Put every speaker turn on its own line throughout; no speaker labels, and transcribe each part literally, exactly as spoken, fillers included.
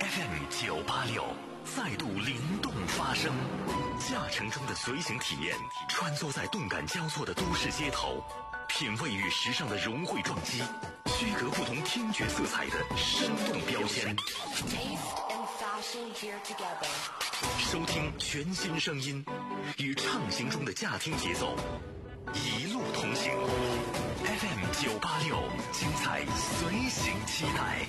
F M 九八六再度灵动发声，驾乘中的随行体验，穿梭在动感交错的都市街头，品味与时尚的融汇撞击，区隔不同听觉色彩的生动标签。收听全新声音，与畅行中的驾听节奏，一路同行。F M 九八六，精彩随行期待。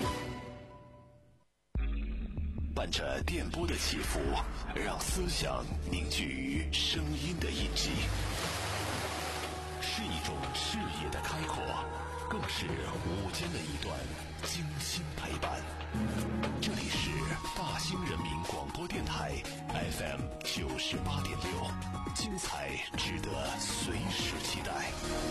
伴着电波的起伏，让思想凝聚于声音的印记，是一种视野的开阔，更是午间的一段精心陪伴。这里是大兴人民广播电台 F M 九十八点六，精彩值得随时期待。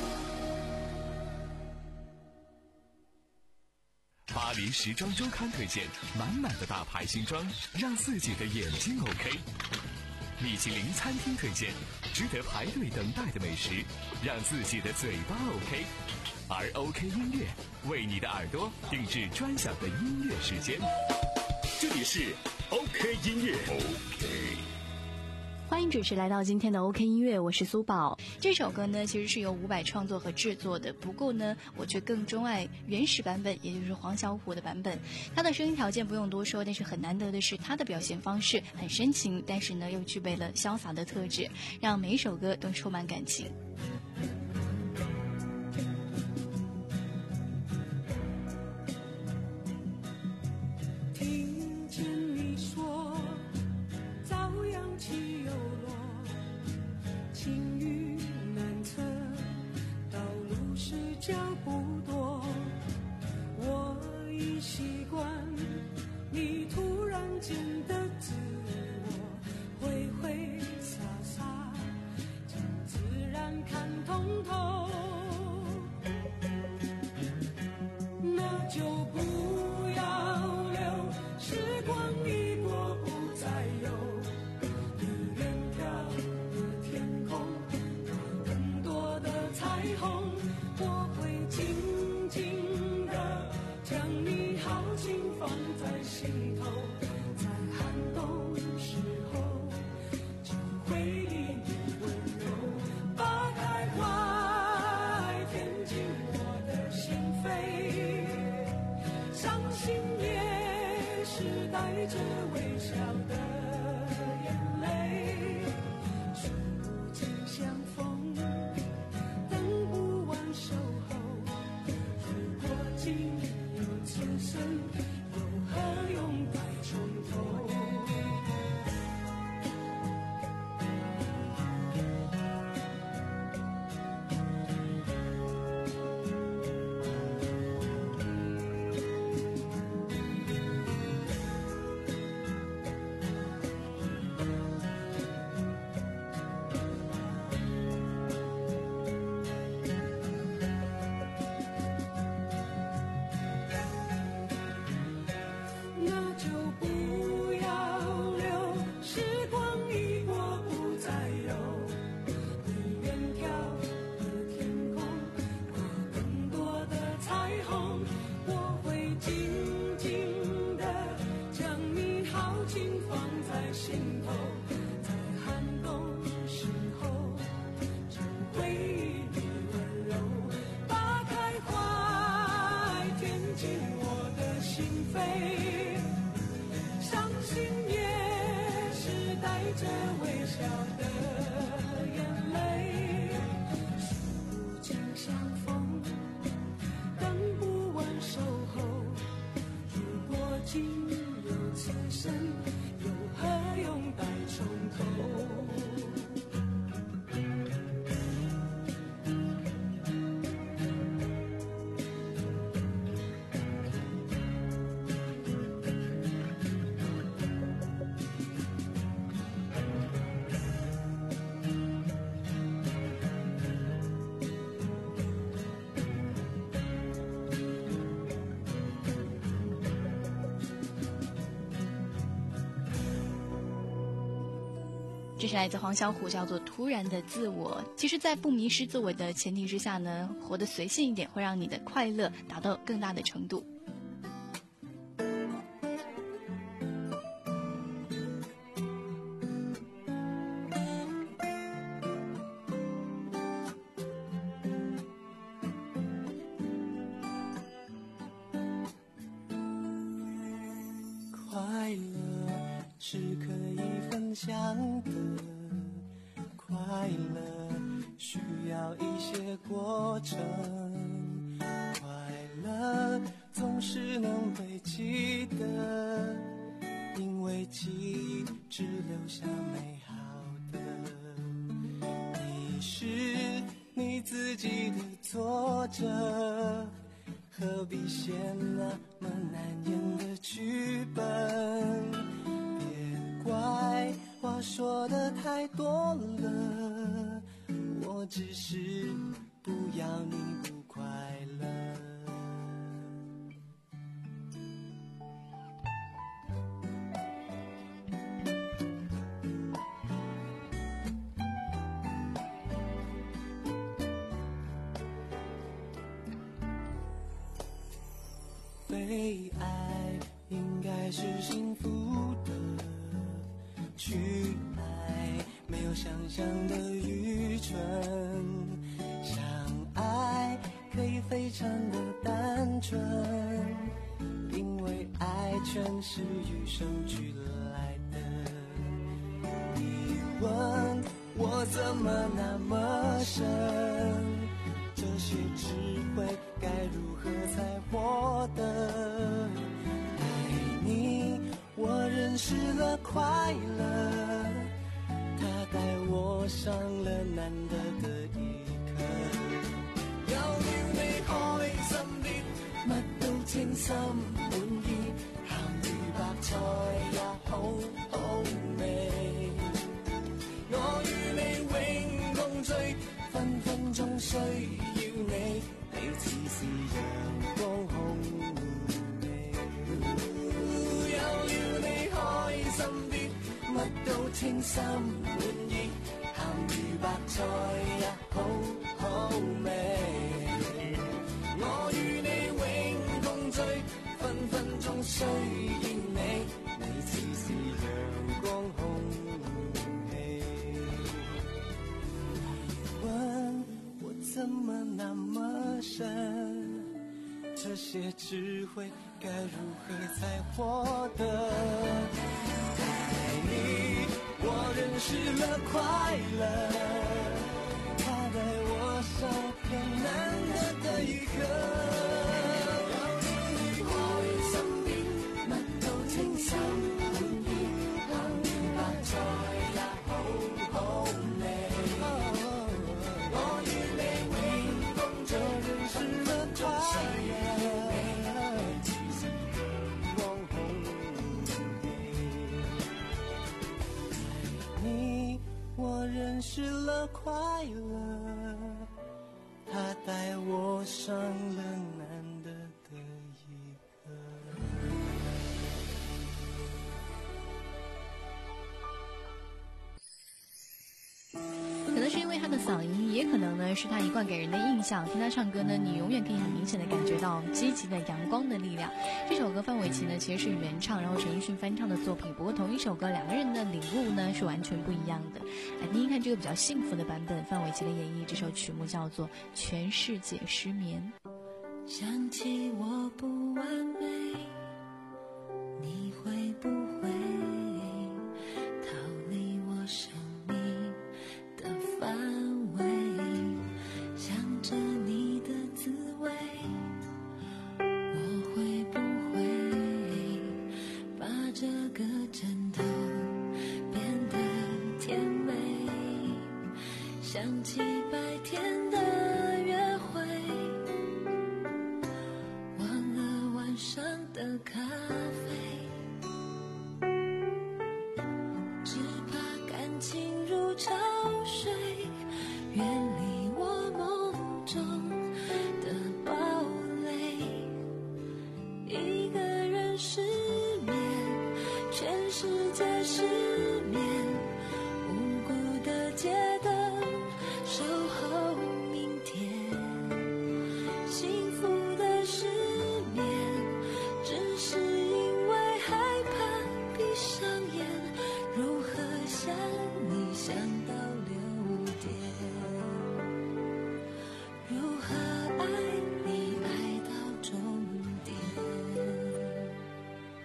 巴黎时装周刊推荐满满的大牌新装，让自己的眼睛 OK。米其林餐厅推荐值得排队等待的美食，让自己的嘴巴 OK。而 OK 音乐为你的耳朵定制专享的音乐时间，这里是 OK 音乐。 OK，
欢迎准时来到今天的 OK 音乐，我是苏宝。这首歌呢其实是由伍佰创作和制作的，不过呢我却更钟爱原始版本，也就是黄小琥的版本。他的声音条件不用多说，但是很难得的是他的表现方式很深情，但是呢又具备了潇洒的特质，让每一首歌都充满感情。 这是来自黄小琥，叫做突然的自我。其实在不迷失自我的前提之下呢，活得随性一点会让你的快乐达到更大的程度。
是可以分享的。快乐需要一些过程，快乐总是能被记得，因为记忆只留下美好的。你是你自己的作者，何必写那么难演的剧本？别怪话说的太多了，我只是不要你不快乐。被爱应该是幸福的，去爱没有想象的愚蠢，相爱可以非常的单纯，因为爱全是与生俱来的。你问我怎么那么深，这些智慧该如何才获得？爱你，我认识了快乐，它带我上了難得的一課。有了你開心啲，乜都稱心滿意，鹹魚白菜也好好味。我與你永共聚，分分鐘需要你，你似是陽光空氣。有了你開心啲，乜都稱心滿意，鹹魚白菜也好好味。我與你永共聚，分分鐘需要你，你似是陽光空氣。問我怎麼那麼深，這些智慧該如何才獲得？愛你，我認識了快樂，它帶我上了難得的一課。有了你開心啲，乜都稱心滿意，鹹魚白菜也好好味。我與你永共聚，認識了快樂，光紅你，我認識了快樂，它帶我上了難得的一課。
可能是因为他的嗓音，也可能呢是他一贯给人的印象。听他唱歌呢，你永远可以很明显的感觉到积极的阳光的力量。这首歌范玮琪呢其实是原唱，然后陈奕迅翻唱的作品。不过同一首歌，两个人的领悟呢是完全不一样的。来听听看这个比较幸福的版本，范玮琪的演绎。这首曲目叫做《全世界失眠》。
想起我不完美，你会不会逃离我生命的范围？想着你的滋味，我会不会把这个枕头变得甜美？想起白天的约会，忘了晚上的咖啡，只怕感情如潮水，远离我梦中的堡垒。一个人失眠，全世界失眠，无辜的街灯守候明天。幸福的失眠，只是因为害怕闭上眼，如何想你想到六点，如何爱你爱到终点。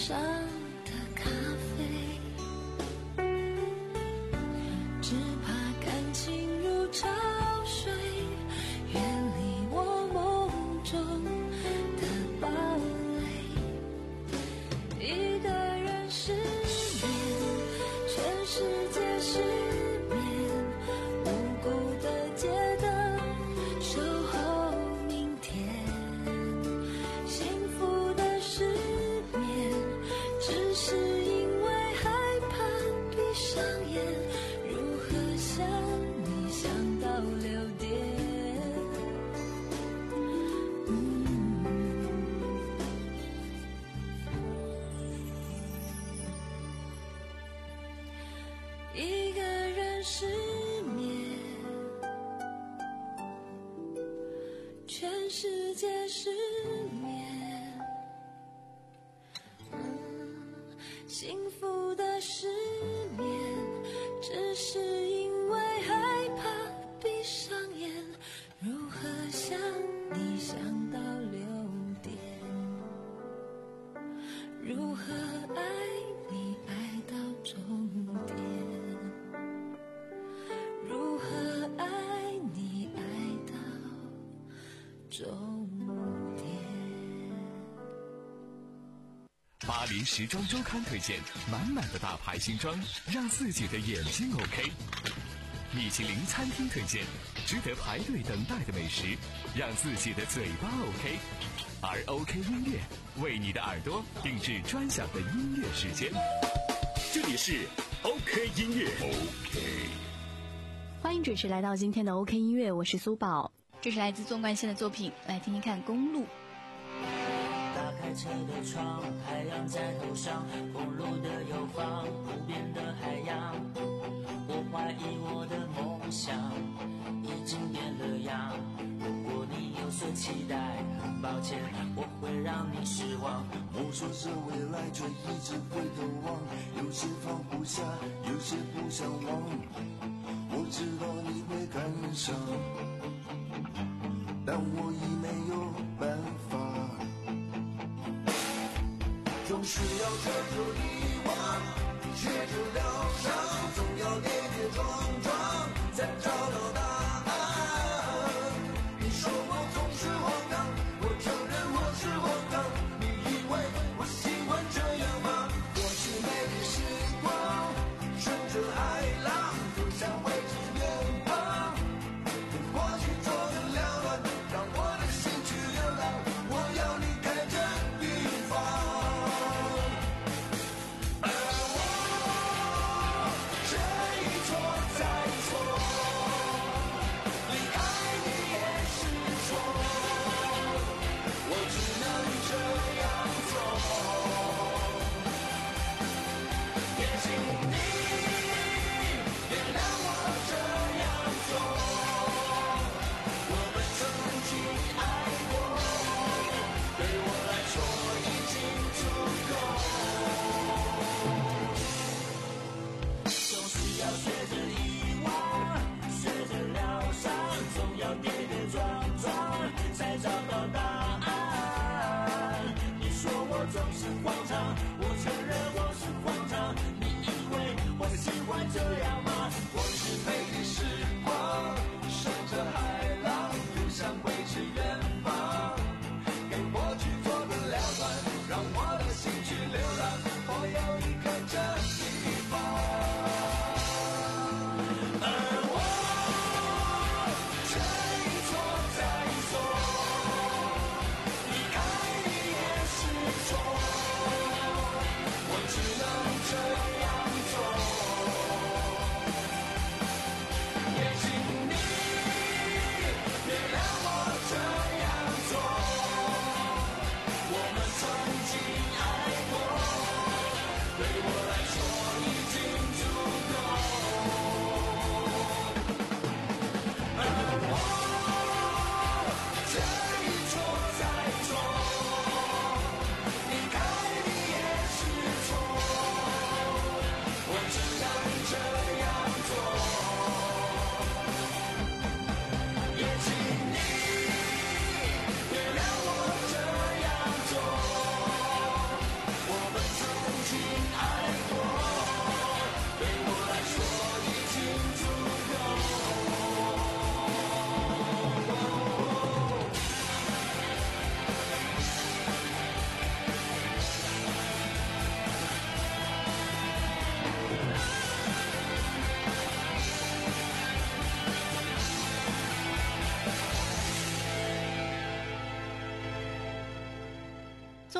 上的咖啡，只怕感情如潮水，远离我梦中的堡垒。一个人失眠，全世界失眠，无辜的街灯守候明天。幸福的失眠，只是因为害怕闭上眼，如何想你想到六点。嗯，一个人失眠，全世界失眠。嗯，幸福的失眠，只是因为害怕闭上眼，如何想你想到六点，如何爱你爱到终点，如何爱你爱到终点。
巴黎时装周刊推荐满满的大牌新装，让自己的眼睛 OK。米其林餐厅推荐值得排队等待的美食，让自己的嘴巴 OK。而 OK 音乐为你的耳朵定制专享的音乐时间。这里是 OK 音乐 OK。
欢迎准时来到今天的 OK 音乐，我是苏宝。这是来自纵贯线的作品，来听听看《公路》。
打开车的窗，太阳在头上，公路的右方，无边的海洋。我怀疑我的梦想已经变了样。如果你有所期待，很抱歉，我会让你失望。
摸索着未来，却一直回头望，有些放不下，有些不想忘。我知道你会感伤，但我已没有办法。总是要追求遗忘，学着疗伤，总要跌跌撞撞，才找到答案。你说我总是荒唐，我承认我是荒唐，你以为我喜欢这样吗？过去美丽时光，顺着海浪，走向未知远方，跟过去做的缭乱，让我的心去流浪，我要离开这地方。
这样吗？过去美丽时光，顺着海浪，流向未知远方，给过去做个了断，让我的心去流浪，我要离开这地方。而我这一错再一错，离开你也是错，我只能这样做。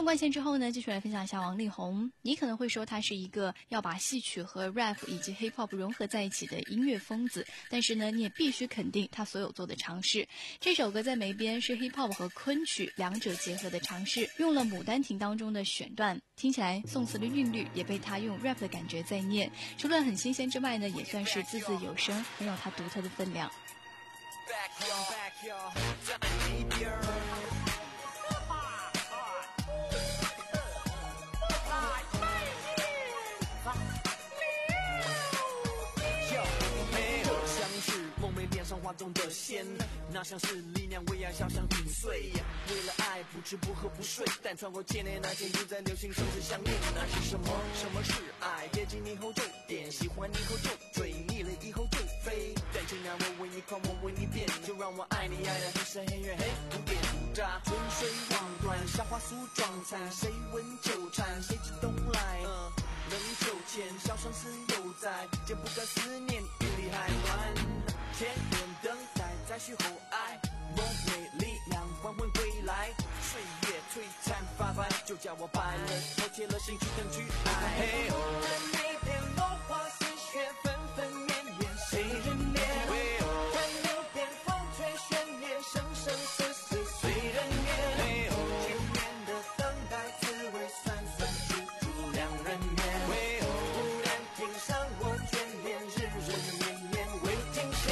纵贯线之后呢，继续来分享一下王力宏。你可能会说他是一个要把戏曲和 rap 以及 hip hop 融合在一起的音乐疯子，但是呢，你也必须肯定他所有做的尝试。这首歌在眉边是 hip hop 和昆曲两者结合的尝试，用了《牡丹亭》当中的选段，听起来宋词的韵律也被他用 rap 的感觉在念。除了很新鲜之外呢，也算是字字有声，很有他独特的分量。
脸上画中的仙，那像是力量为爱小香粉碎，为了爱不吃不喝不睡，但穿过千年那件就在流行生死相恋。那是什么？什么是爱？接近你后就点，喜欢你后就追，腻了以后就飞。感情让我为你狂，我为你变，就让我爱你爱的黑深黑远黑古典古扎，春水望断，小花梳妆残，谁闻纠缠，谁知东来？嗯，能秋千，小相思犹在，剪不断思念，雨里还乱。千年等待，再续后爱，梦美力量缓缓归来，岁月璀璨发白，就叫我白了，脱贴了心去等去爱。嘿哦，看那片落花似雪，纷纷绵绵，谁人怜？嘿哦，看流边风吹悬念，生生死死随人愿。嘿哦，千年的等待，滋味酸酸，记住两人缘。嘿哦，忽然听上我眷恋，日日绵绵未停歇。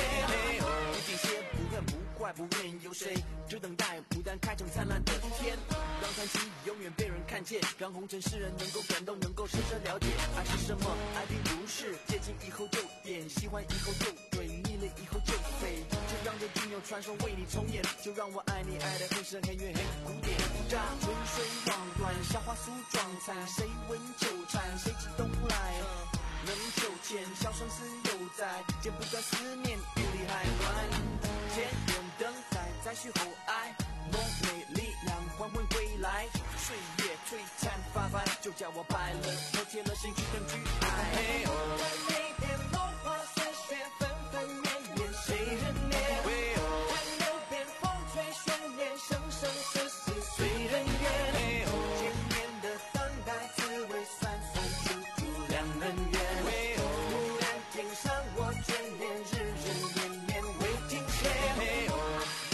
不愿有谁只等待牡丹开成灿烂的天，让传奇永远被人看见，让红尘世人能够感动，能够深深了解爱是什么。爱并不是接近以后就点，喜欢以后就追，腻了以后就飞，就让这经有传说为你重演，就让我爱你爱的黑深黑远黑古典扎，春水望断，小花梳妆残，谁闻纠缠，谁知东来？能秋千，小生死犹在，剪不断思念，雨里还乱。千年等待，再续后爱，梦美力量缓缓归来，岁月璀璨发白，就叫我白了，脱贴了心去等去爱。嘿哦，看那片落花似雪，纷纷绵绵，谁人怜？嘿哦，看流边风吹悬念，生生死死随人愿。嘿哦，千年的等待，滋味酸酸，记住两人缘。嘿哦，忽然听上我眷恋，日日绵绵未停歇。嘿哦，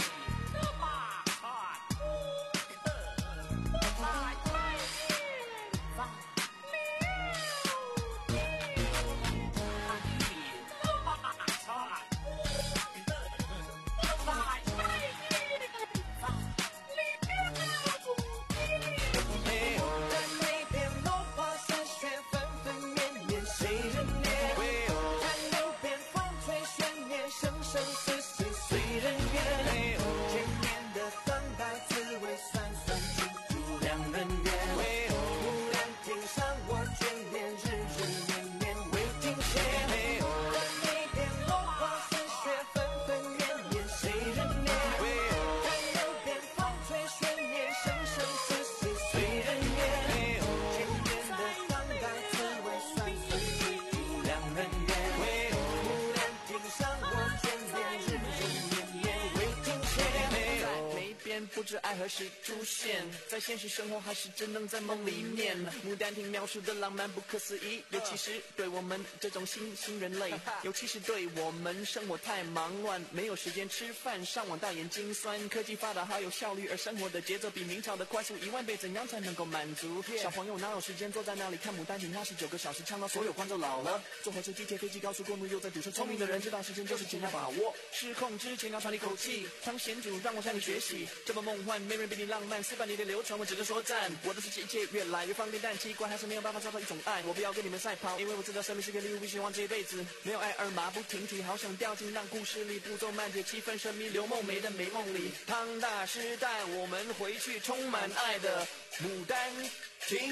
不知爱何时出现，在现实生活还是只能在梦里面。牡丹亭描述的浪漫不可思议，尤其是对我们这种新兴人类，尤其是对我们生活太忙乱，没有时间吃饭，上网大眼睛酸。科技发达好有效率，而生活的节奏比明朝的快速一万倍，怎样才能够满足？小朋友哪有时间坐在那里看牡丹亭？二十九个小时唱到所有观众老了。坐火车、地铁、飞机、高速公路又在堵车，聪明的人知道时间就是钱要把握，失控之前要喘一口气。当贤主让我向你学习，这么梦幻，没人比你浪漫，四百年的流传，我只能说赞。我的世界一切越来越放电，但奇怪还是没有办法找到一种爱。我不要跟你们赛跑，因为我知道生命是个礼物，必须忘这一辈子没有爱而马不停蹄，好想掉进让故事里步骤慢节，气氛神秘，刘梦梅的美梦里。当大时代，我们回去充满爱的牡丹亭。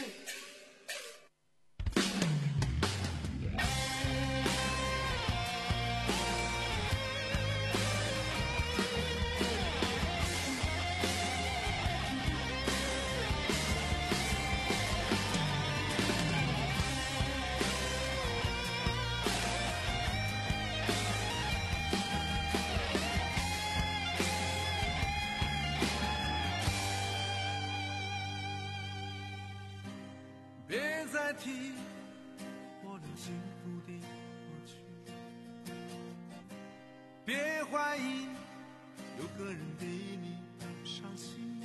怀疑有个人比你伤心，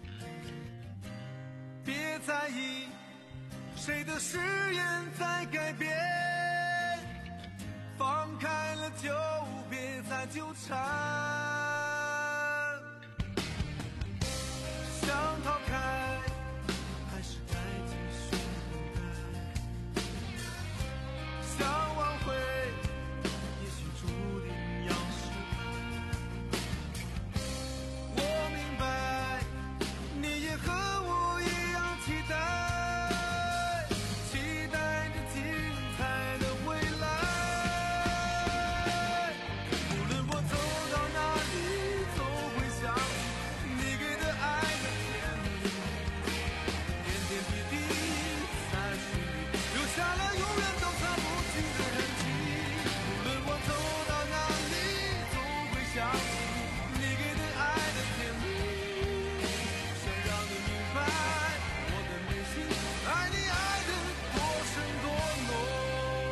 别在意谁的誓言在改变，放开了就别再纠缠，想逃开还是该继续等待，想挽回也许注定要失败，我明白你也和我一样期待，期待着精彩的未来，无论我走到哪里总会想起你给的爱的甜蜜，点点滴滴在心里留下了永远都擦不去的痕迹，无论我走到哪里总会想起你给的爱的甜蜜，想让你明白我的内心爱你爱的多深多浓。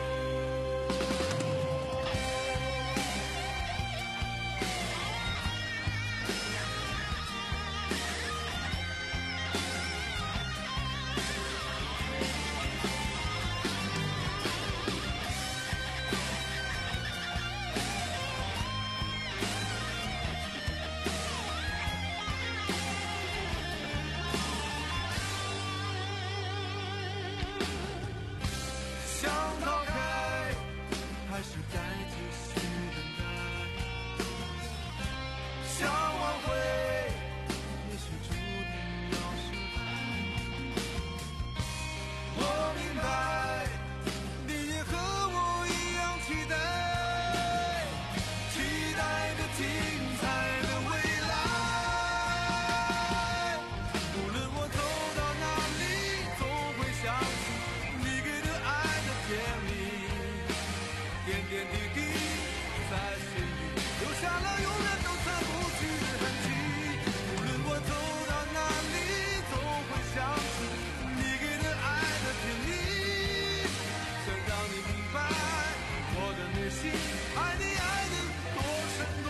想逃开还是该继续等待，想挽回也许注定要失败，我明白你也和我一样期待，期待着精彩的未来，无论我走到哪里总会想起你给的爱的甜蜜，点点滴滴在心里留下了永远都擦不去的痕迹，无论我走到哪里总会想起你给的爱的甜蜜，想让你明白我的内心爱你爱的多深多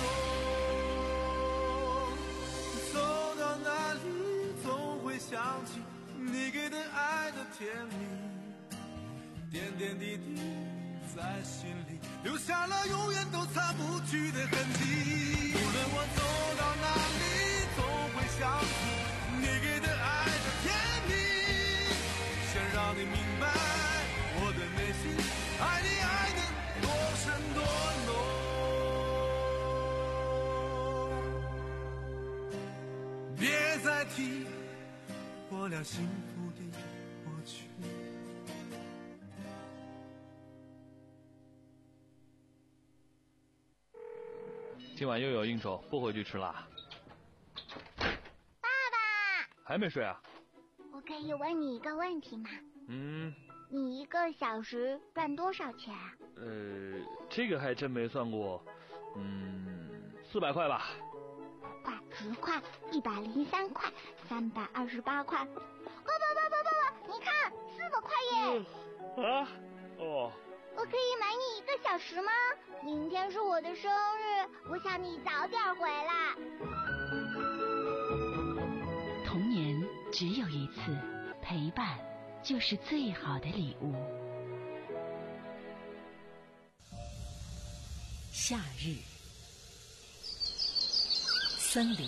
浓，走到哪里总会想起你给的爱的甜蜜，点点滴滴在心里留下了永远都擦不去的痕迹，无论我走到哪里总会想起你给的爱的甜蜜，想让你明白我的内心爱你爱的多深多浓，别再提我俩幸福的过去。
今晚又有应酬，不回去吃啦。
爸爸，
还没睡啊？
我可以问你一个问题吗？
嗯，
你一个小时赚多少钱啊？
呃，这个还真没算过。嗯，四百块吧。
快，十块，一百零三块，三百二十八块。爸爸爸爸爸爸，你看，四百块耶！
嗯、啊？哦。
我可以买你一个小时吗？明天是我的生日，我想你早点回来。
童年只有一次，陪伴就是最好的礼物。夏日，森林，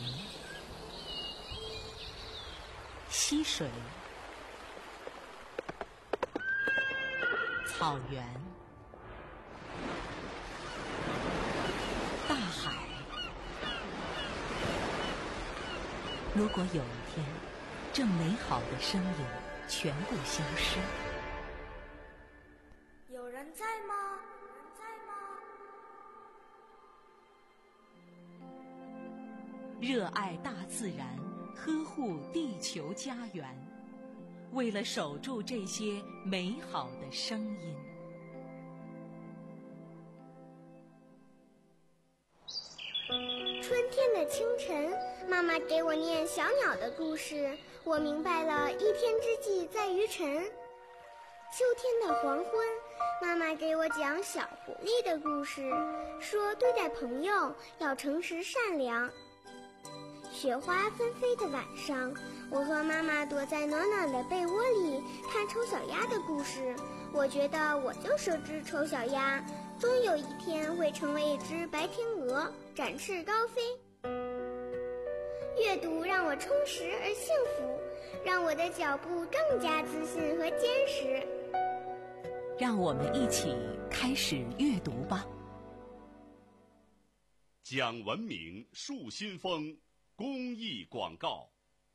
溪水，草原，大海。如果有一天，这美好的声音全部消失，
有人在吗？有人在吗？
热爱大自然，呵护地球家园，为了守住这些美好的声音。
春天的清晨，妈妈给我念小鸟的故事，我明白了一天之计在于晨。 秋天的黄昏，妈妈给我讲小狐狸的故事，说对待朋友要诚实善良。雪花纷飞的晚上，我和妈妈躲在暖暖的被窝里看丑小鸭的故事。我觉得我就是只丑小鸭，终有一天会成为一只白天鹅，展翅高飞。阅读让我充实而幸福，让我的脚步更加自信和坚实。
让我们一起开始阅读吧。
讲文明树新风公益广告，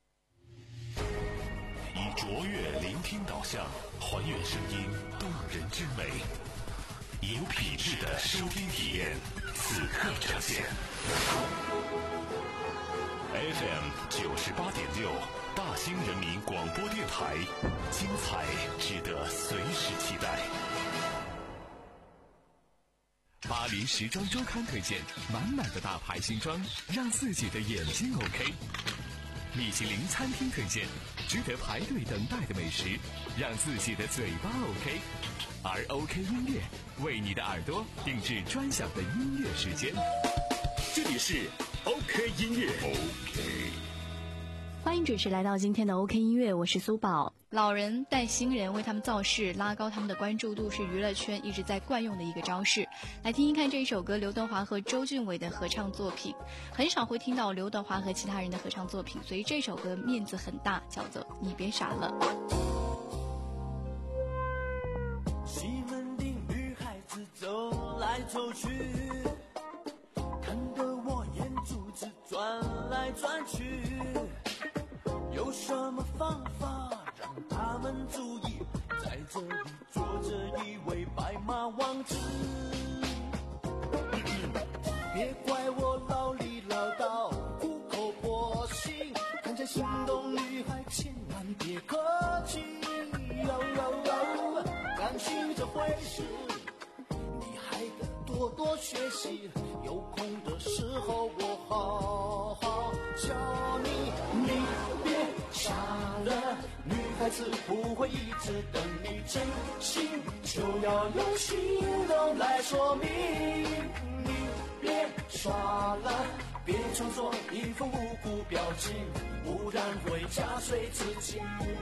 以卓越聆听导向，还原声音动人之美，有品质的收听体验，此刻呈现。F M 九十八点六，大兴人民广播电台，精彩值得随时期待。
巴黎时装周刊推荐，满满的大牌新装，让自己的眼睛 OK。米其林餐厅推荐，值得排队等待的美食，让自己的嘴巴 OK。而 OK 音乐为你的耳朵定制专享的音乐时间。这里是 OK 音乐 OK。
欢迎准时来到今天的 OK 音乐，我是苏宝。老人带新人，为他们造势，拉高他们的关注度，是娱乐圈一直在惯用的一个招式。来听一看这一首歌，刘德华和周俊伟的合唱作品。很少会听到刘德华和其他人的合唱作品，所以这首歌面子很大，叫做《你别傻了》。
西门町女孩子走来走去，看得我眼珠子转来转去，有什么方法让他们注意，在这里坐着一位白马王子。别怪我老里唠叨，苦口婆心，看见心动女孩千万别客气。哟哟哟，感情这回事，你还得多多学习，有空的时候我好好教你。你别傻了，女孩子不会一直等你真心，就要用行动来说明。你别耍了，别装作一副无辜表情，不然会加税自己。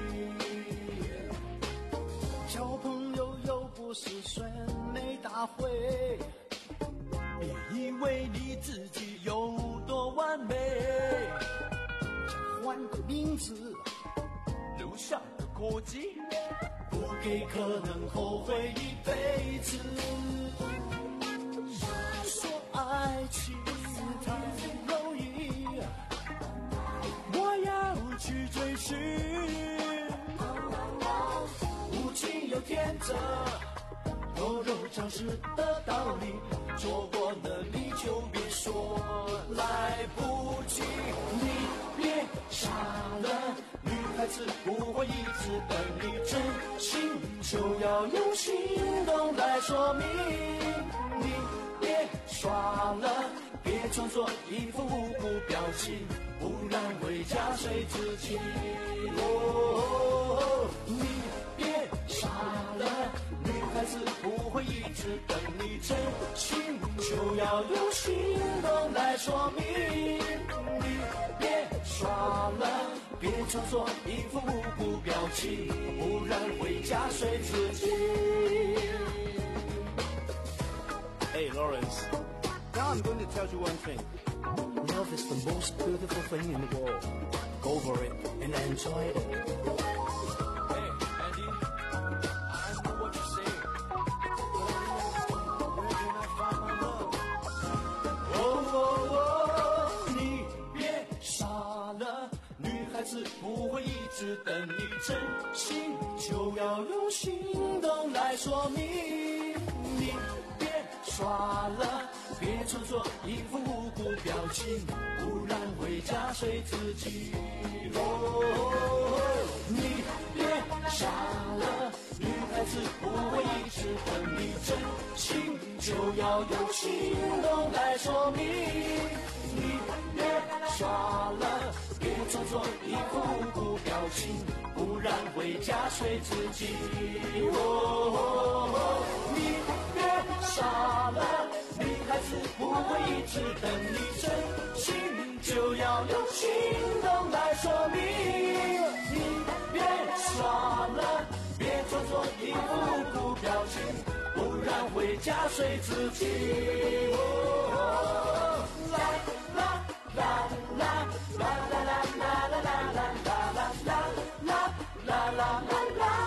交朋友又不是选美大会，别以为你自己有多完美，换个名字留下个国籍，不给可能后悔一辈子。说爱情太容易，我要去追寻，无情又天真，柔柔常识的道理，错过了你就别说来不及。你别傻了，女孩子不会一直等你真心，就要用行动来说明。你别耍了，别装作一副无辜表情，不然会加税自己。哦，你别傻了，女孩子不会一直等你真心，就要用行动来说明。你别耍了，别装作一副无辜表情，不然会加税自己。
Hey Lawrence, now I'm going to tell you one thing. Love is the most beautiful thing in the world. Go for it and enjoy it.
Hey, Andy, I know what you say. Where can I find my love? 哦哦哦，你别傻了，女孩子不会一直等你真心，就要用行动来说明。你别耍了，别装作一副无辜表情，不然会加税自己。哦，你别傻了，女孩子不会一直等你真心，就要用行动来说明。你别耍了，别装作一副无辜表情，不
不然会夹碎自己。哦，你别傻了，女孩子不会一直等你真心，就要用行动来说明。你别傻了，别装作一副苦表情，不然会夹碎自己。哦，啦啦啦啦啦啦啦啦啦啦啦啦啦啦啦啦啦。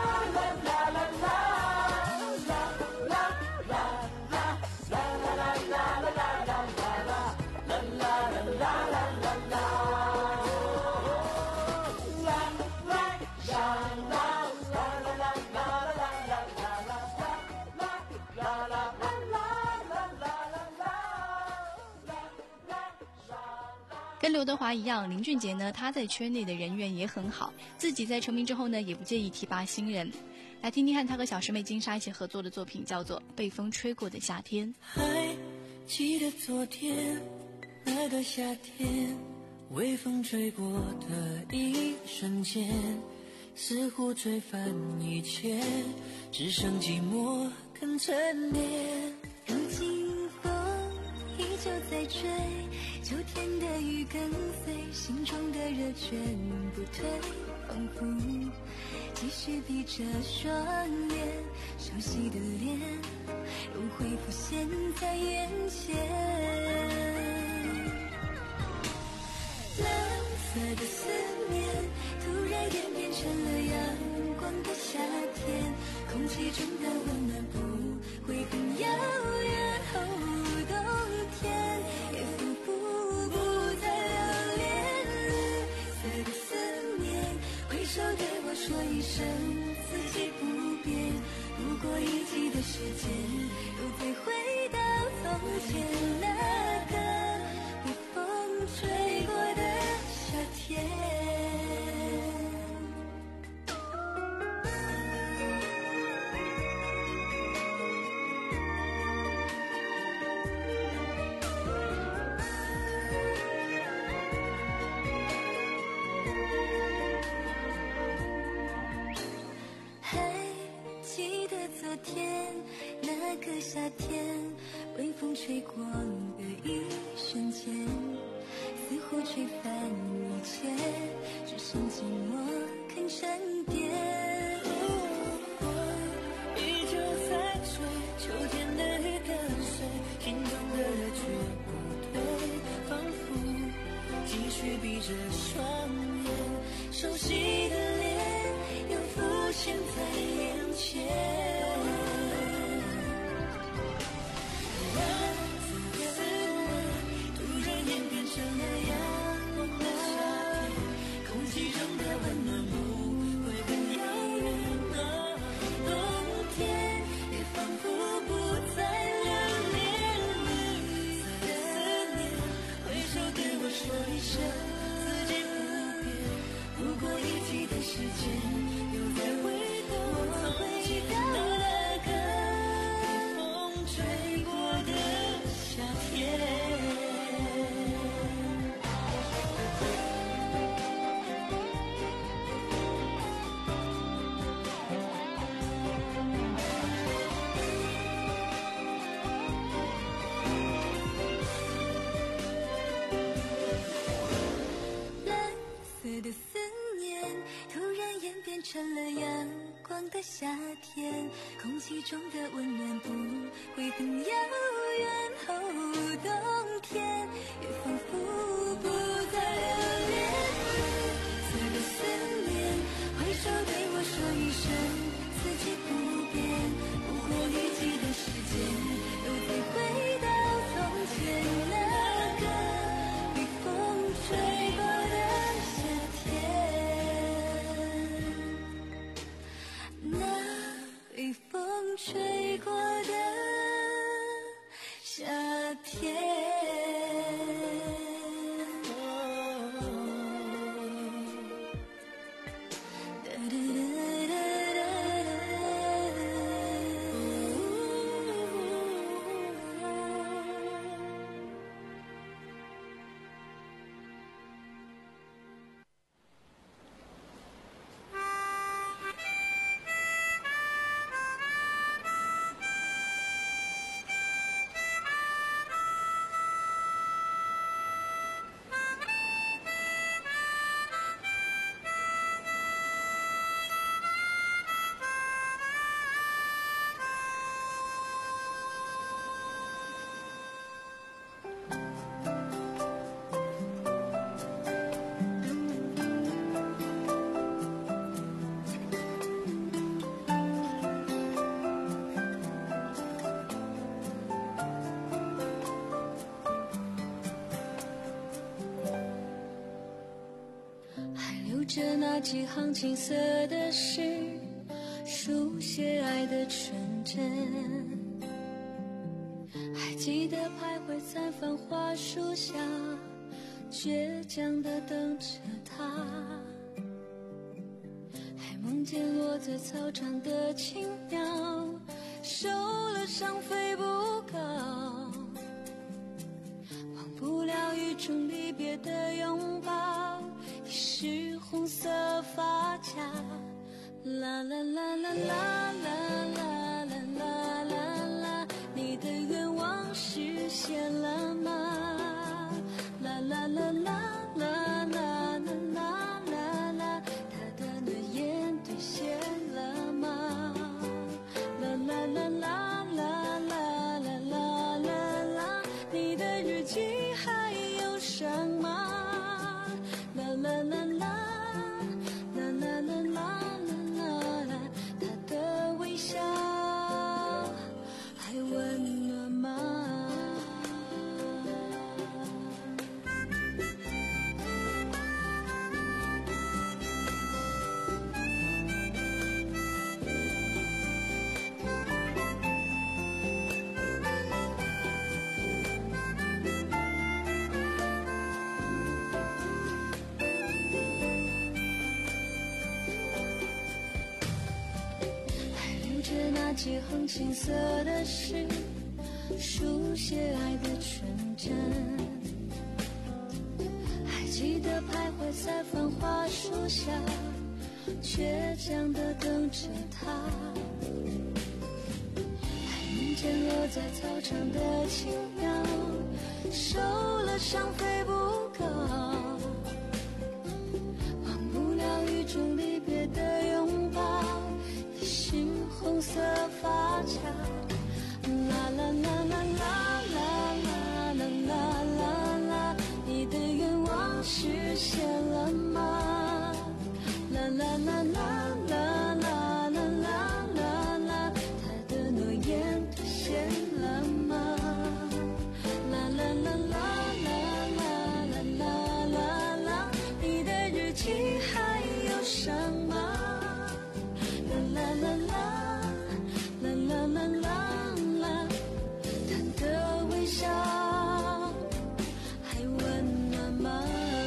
跟刘德华一样，林俊杰呢，他在圈内的人缘也很好，自己在成名之后呢，也不介意提拔新人。来听听看他和小师妹金莎一起合作的作品，叫做《被风吹过的夏天》。
还记得昨天那个夏天，微风吹过的一瞬间，似乎吹翻一切，只剩寂寞跟沉淀。
如今风依旧在吹，秋天的雨跟随，心中的热全不退，仿佛继续闭着双眼，熟悉的脸又会浮现在眼前。蓝色的思念突然演变成了阳光的夏天，空气中的温暖不会很遥远，哦，冬天也仿佛不再留恋。绿色的思念挥手对我说一声四季不变，如果一季的时间又再回到从前，那个被风吹过的夏天。天，那个夏天，微风吹过的一瞬间，似乎吹翻一切，只剩寂寞肯沉淀。
风依旧在吹，秋天的雨跟随，心中的热却不退，仿佛继续闭着双眼，熟悉的脸又浮现在眼前。时间又再回头，我会记得那个被风吹过的夏天。
蓝色的思念突然演变成了阳光的夏天，空气中的温暖不会很遥远，哦，冬天也仿佛不再留恋。绿色的思念挥手对我说一声四季不变，不过一季的时间又再回到从前，那个被风吹过的夏天，那被风吹过的夏天。 着那几行青涩的诗，书写爱的纯真。还记得徘徊在繁华树下，倔强地等着他。还梦见落在操场的青鸟，受了伤飞不高。忘不了雨中离别的拥抱，已是红色发夹。啦啦啦啦啦啦啦啦啦啦啦，你的愿望实现了吗？啦啦啦啦啦啦啦啦啦啦，他的诺言兑现了吗？啦啦啦啦啦啦啦啦啦啦，你的日记还有上吗？啦啦啦啦啦啦啦啦。还温暖吗？那几行青涩的诗，书写爱的纯真。还记得徘徊在繁华树下，倔强地等着他。还梦见落在操场的青鸟，受了伤飞不高。忘不了雨中离别的拥抱，是红色发夹。啦啦啦啦啦啦啦啦啦啦啦，你的愿望实现了吗？啦啦啦啦啦啦啦啦啦啦，他的诺言兑现了吗？啦啦啦啦啦啦啦啦啦啦，你的日记还有上吗？啦啦啦啦啦啦啦啦啦，他的微笑还温暖吗？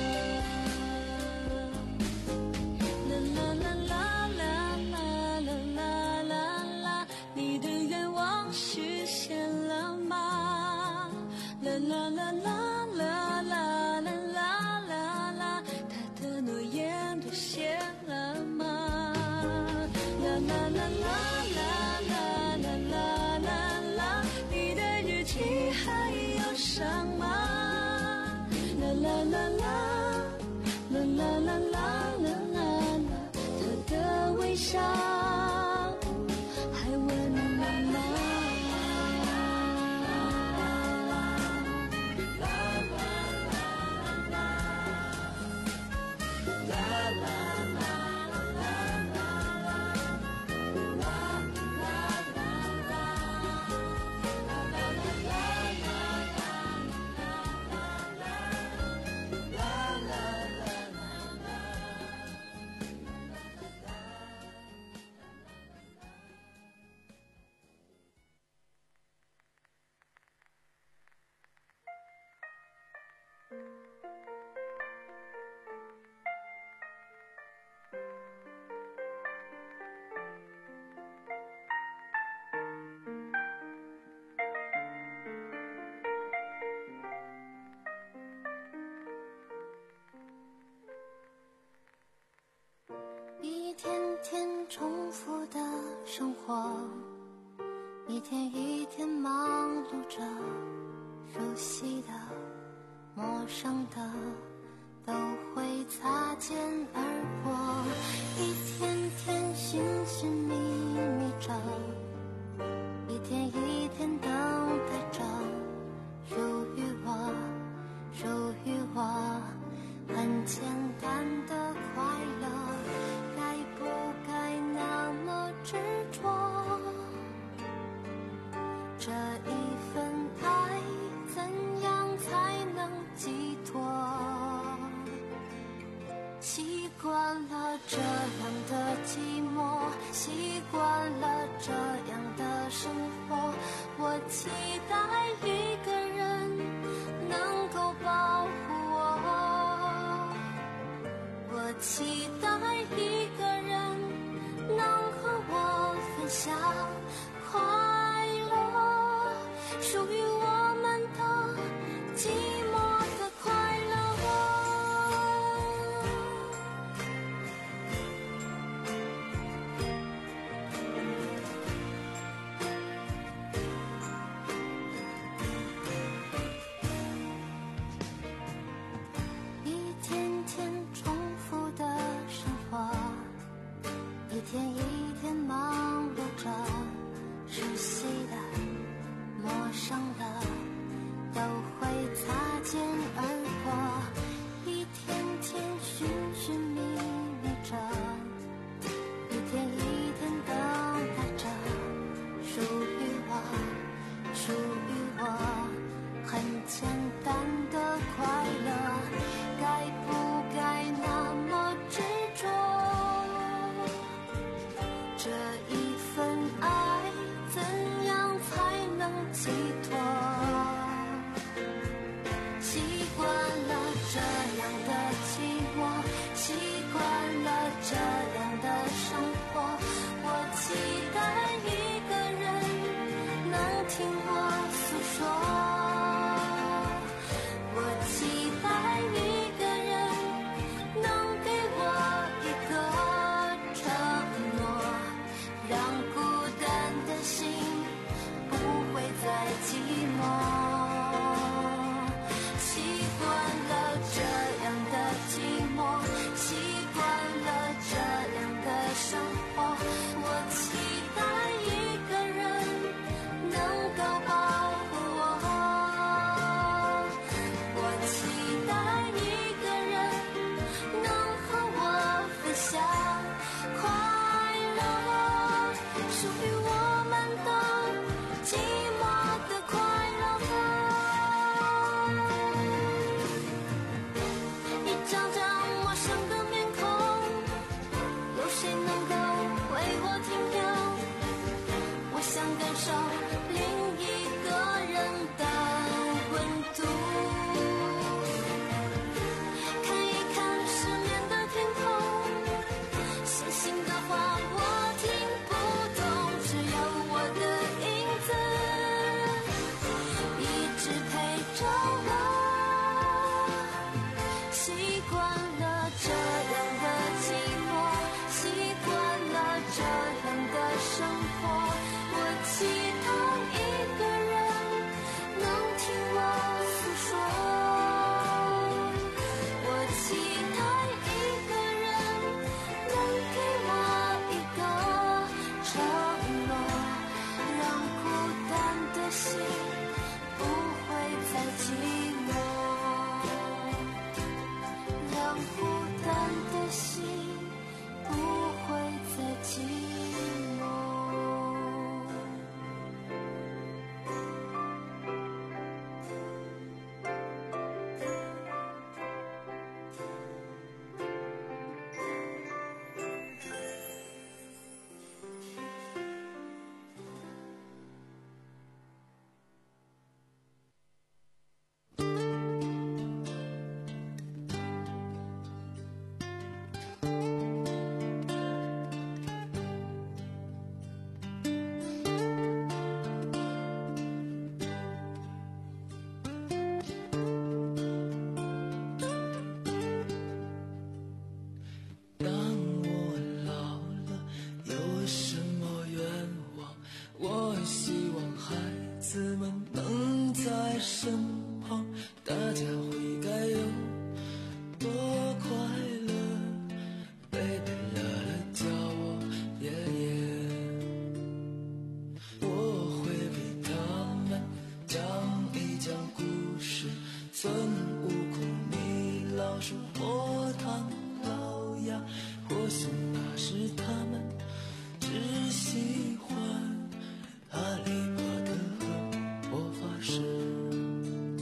啦啦啦啦啦啦啦啦啦啦，你的愿望实现了吗？啦啦啦啦啦啦啦啦啦啦，他的诺言兑现了吗？啦啦啦啦啦啦啦啦啦啦，你的日记还有上吗？啦啦啦啦啦啦啦啦啦啦，他的微笑还温暖吗？
一天天重复的生活，一天一天忙碌着，熟悉的、陌生的都会擦肩而过，一天天寻寻觅觅着，一天一天等待着，属于我，属于我，很简单的快乐，该不该那么执着？这一份爱怎样才能寄托？习惯寂寞，习惯了这样的生活。我期待一个人能够保护我，我期待一个人能和我分享快乐，属于我们的寂寞的快乐。一天天重复的生活，一天一天忙碌着，熟悉的、陌生的都会擦肩而过，一天天寻寻觅觅着，一天一天等待着，属于我，属于我，很简单的快乐，该不该那么执着？这一份爱怎样才能寄托？习惯了这样的寂寞，习惯了这样的生活，我期待一个人能听我诉说，我期待一个人能给我一个承诺，让孤单的心不会再寂寞。习惯了这样的寂寞，习惯了这样的生活，我期待一个人能够保护我，我期待一个人能和我分享快乐，属于我们的寂寞的快乐。一张张陌生的面孔，有谁能够为我停留？我想感受另一个人的温度，看一看失眠的天空，星星的话我听不懂，只有我的影子一直陪着我。习惯了这样的寂寞，习惯了这样的生活，我期待一个人能听我诉说，我期待一个人能给我一个承诺，让孤单的心不会再寂寞，让孤单的心不会再寂寞。
当我老了，有什么愿望？我希望孩子们能在身旁，大家会该有多快乐。贝贝乐乐叫我爷爷，我会给他们讲一讲故事，孙悟空、米老鼠、火唐老鸭，或许那时他们只喜欢哈利波特和魔法师。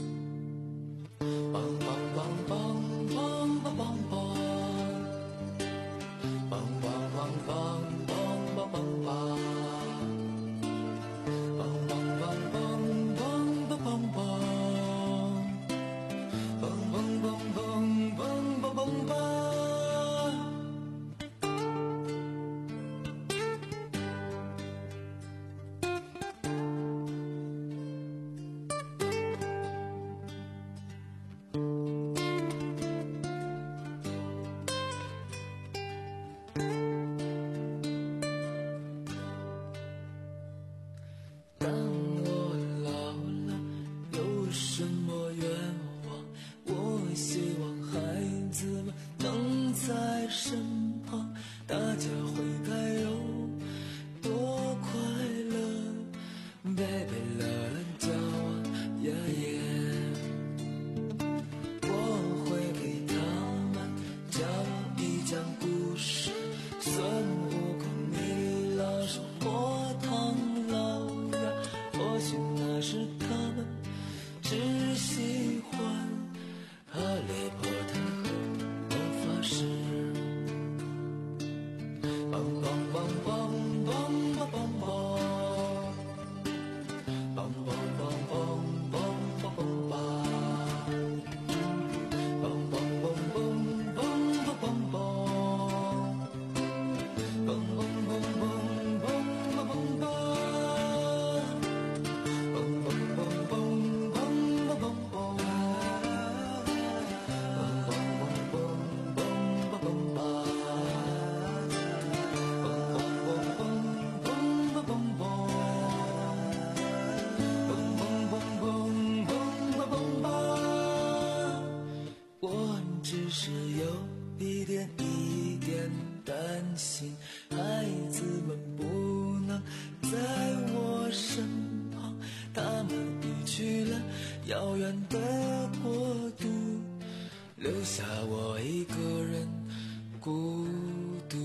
遥远的国度，留下我一个人孤独。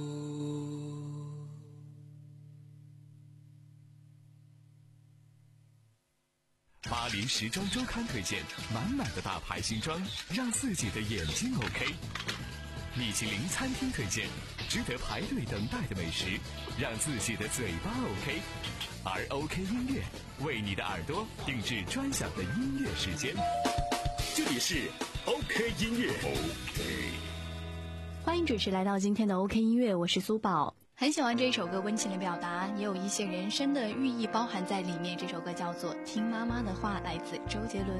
巴黎时装周刊推荐满满的大牌新装，让自己的眼睛 OK。米其林餐厅推荐值得排队等待的美食，让自己的嘴巴 OK。而 OK 音乐为你的耳朵定制专享的音乐时间。
这里是 OK 音乐 OK。
欢迎准时来到今天的 OK 音乐，我是苏宝。很喜欢这首歌温情的表达，也有一些人生的寓意包含在里面。这首歌叫做《听妈妈的话》，来自周杰伦。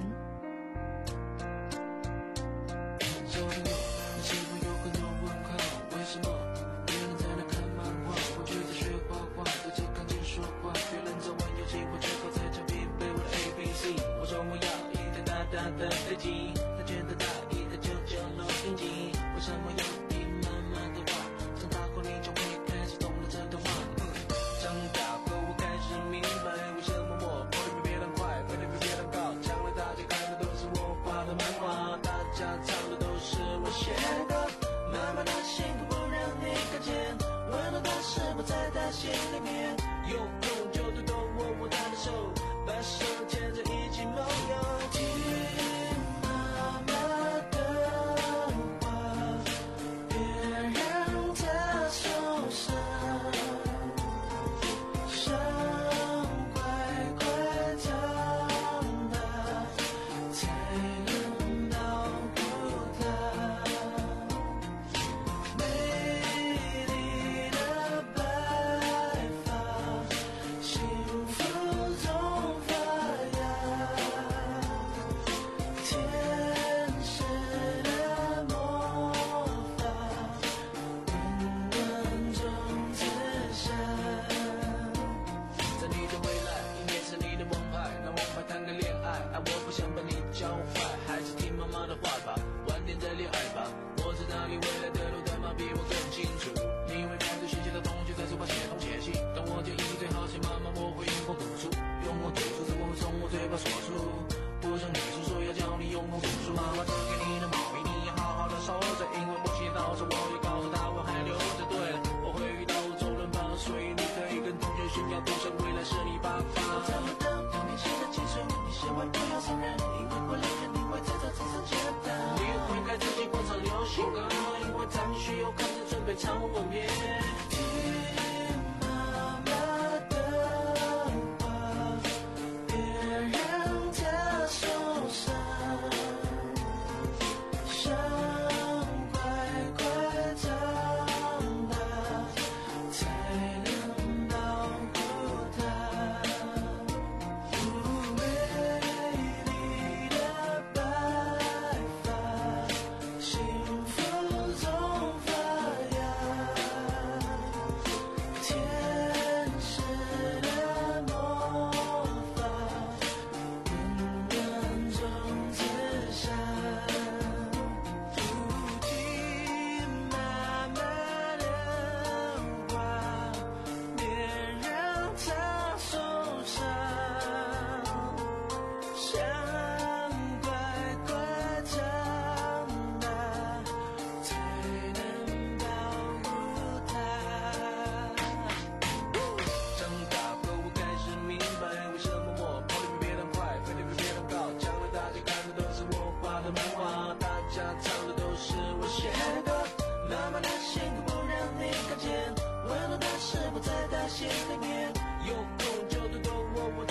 的飞机，他觉得大意的就叫老天机。为什么要听妈妈的话？长大后你就会开始懂了这段话。长大后我开始明白，为什么我跑得比别人快，飞得比别人高。将来大家看的都是我画的漫画，大家唱的都是我写的。妈妈的辛苦不让你看见，温暖的是不在她心里面。有空就多多握握她的手，把手牵着一起梦游。唱我面听妈妈的话，别让她受伤，想乖乖长大，才能保护她。美丽的白发，幸福总发心里面有空就多多握握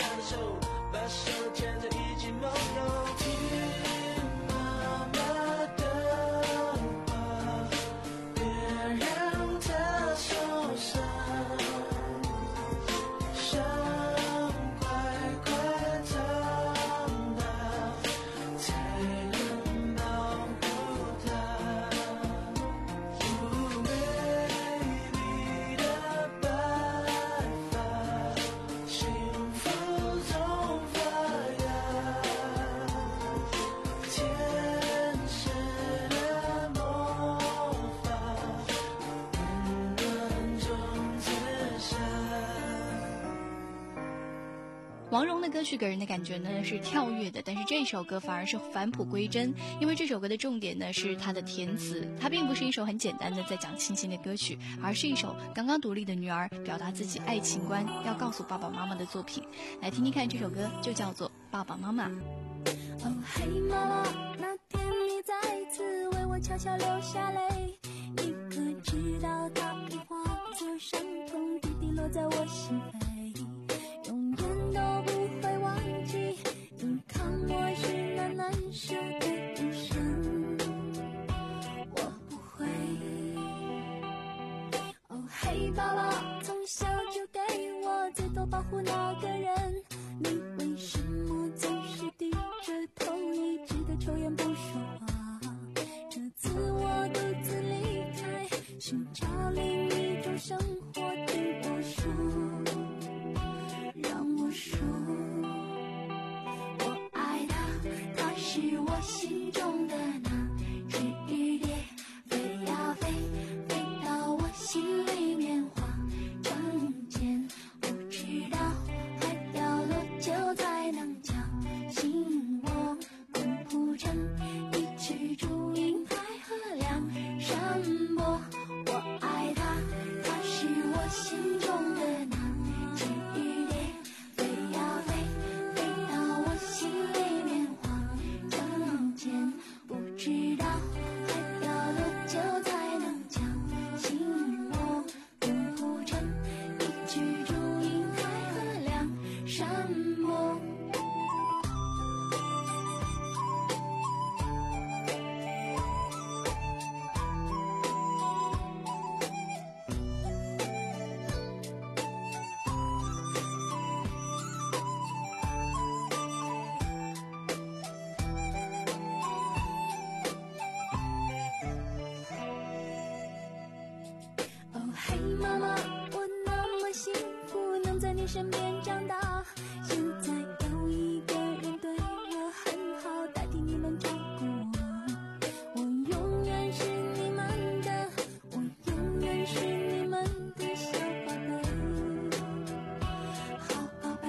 王蓉的歌曲给人的感觉呢是跳跃的，但是这首歌反而是返璞归真，因为这首歌的重点呢是它的填词，它并不是一首很简单的在讲亲情的歌曲，而是一首刚刚独立的女儿表达自己爱情观要告诉爸爸妈妈的作品。来听听看，这首歌就叫做《爸爸妈妈》。
哦嘿妈妈，那天你再次为我悄悄流下泪，你可知道它已化作伤痛，滴滴落在我心扉，永远都不会忘记你看我是那难舍的一生，我不会。哦嘿爸爸，从小就给我最多保护那个人，你为什么总是低着头一直的抽烟不说话？这次我独自离开，寻找另一种生活，听我说，让我说，我爱他，他是我心中的那只雨蝶，飞呀飞，飞到我心里面化成茧，不知道还要多久才能将心窝共谱成一曲祝英台和梁山伯。我爱他，他是我心中的那只雨蝶，飞呀飞，飞到我心里面化成茧，不知道还要多久才能将心窝共谱成一曲祝英台和梁山伯。哦嘿妈妈，我那么幸福能在你身边长大，现在有一个人对我很好，代替你们照顾我，我永远是你们的，我永远是你们的小宝贝，好宝贝。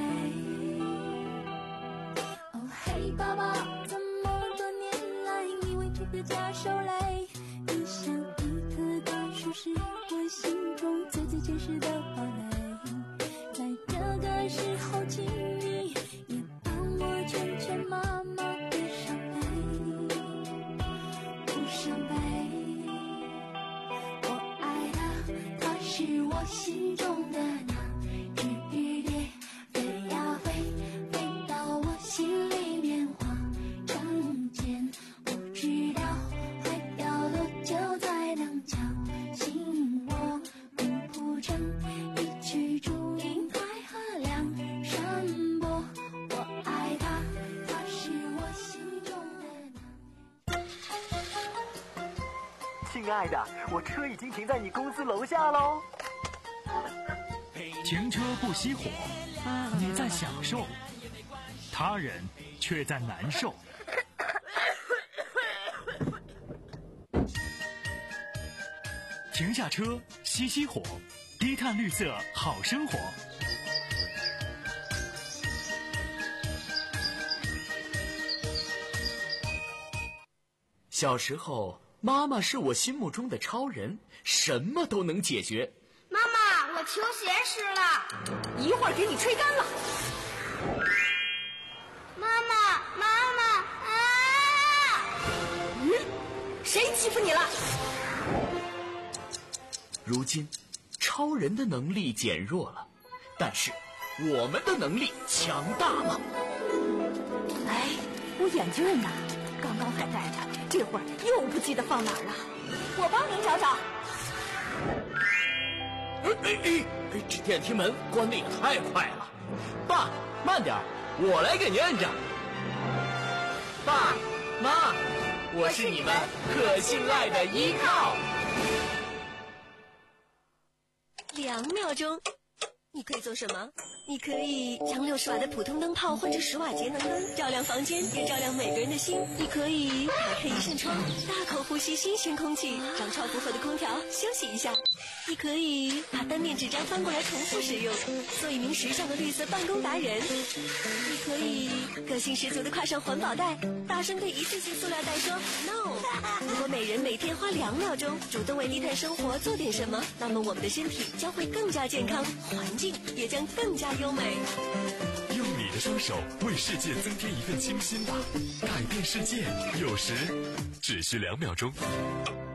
哦嘿爸爸，这么多年来你为这个家受累，你像一棵大树是我心中最最坚实的堡垒，在这个时候请你也帮我劝劝妈妈别伤悲，不伤悲。我爱他，他是我心中的那只雨蝶，飞呀飞，飞到我心里面化成茧，不知道还要多久才能将心窝共谱成一曲祝英台和梁山伯。我爱他，他是我心中的那。
亲爱的，我车已经停在你公司楼下喽。
停车不熄火，你在享受，他人却在难受。停下车，熄熄火，低碳绿色好生活。
小时候，妈妈是我心目中的超人，什么都能解决。
妈妈，我球鞋湿了，
一会儿给你吹干了。
妈妈，妈妈啊！
嗯，谁欺负你了？
如今，超人的能力减弱了，但是我们的能力强大了。
哎，我眼镜呢？刚刚还戴着，这会儿又不记得放哪儿了。我帮您找找。
哎哎哎！这电梯门关得也太快了。爸，慢点，我来给您摁着。爸妈，我是你们可信赖的依靠。
两秒钟，你可以做什么？ 你可以将六十瓦的普通灯泡换成十瓦节能灯，照亮房间，也照亮每个人的心。你可以打开一扇窗，大口呼吸新鲜空气，让超负荷的空调休息一下。你可以把单面纸张翻过来重复使用，做一名时尚的绿色办公达人。你可以个性十足的挎上环保袋，大声对一次性塑料袋说 no。 如果每人每天花两秒钟主动为低碳生活做点什么，那么我们的身体将会更加健康，环境也将更加优美。
用你的双手为世界增添一份清新吧，改变世界有时只需两秒钟。